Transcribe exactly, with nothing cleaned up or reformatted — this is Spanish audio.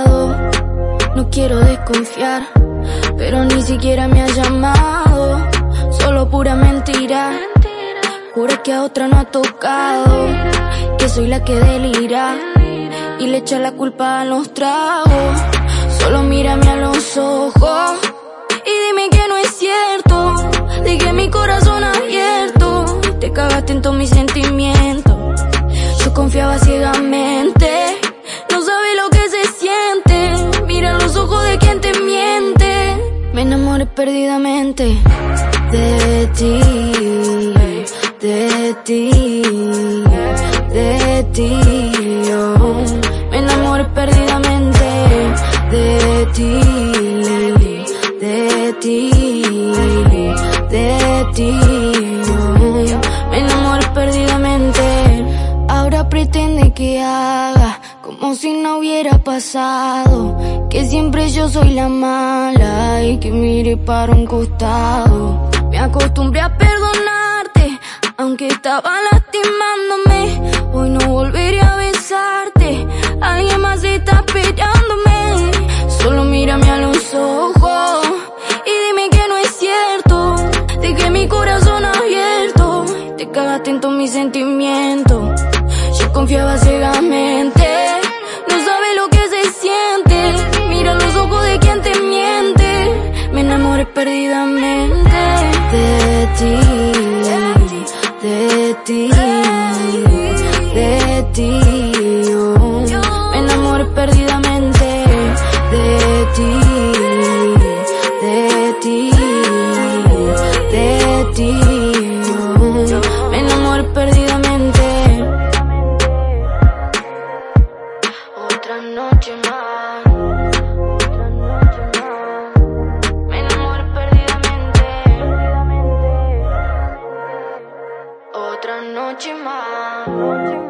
lado. No quiero desconfiar, pero ni siquiera me ha llamado. Solo pura mentira. Jura que a otra no ha tocado, que soy la que delira y le echa la culpa a los tragos. Solo mírame a los ojos y dime que no es cierto, de que mi corazón abierto te cagaste en todos mis sentimientos. Yo confiaba ciegamente, no sabes lo que se siente. Mira los ojos de quien te miente. Me enamoré perdidamente de ti, de ti, de ti. Oh. Me enamoré perdidamente de ti, de ti, de ti. Oh. Me enamoré perdidamente. Ahora pretende que haga como si no hubiera pasado, que siempre yo soy la mala y que mire para un costado. Me acostumbré a perdonarte, aunque estaba lastimándome. Hoy no volveré a besarte, alguien más está esperándome. Solo mírame a los ojos y dime que no es cierto, de que mi corazón abierto te cagaste en todos mis sentimientos. Yo confiaba ciegamente, no sabes lo que se siente. Mira los ojos de quien te miente. Me enamoré perdidamente de ti, de ti, de ti. Oh. Me enamoré perdidamente de ti, de ti, de ti. Oh. Me enamoré perdidamente. Otra noche más, otra noche más. Me enamoré perdidamente. Otra noche más.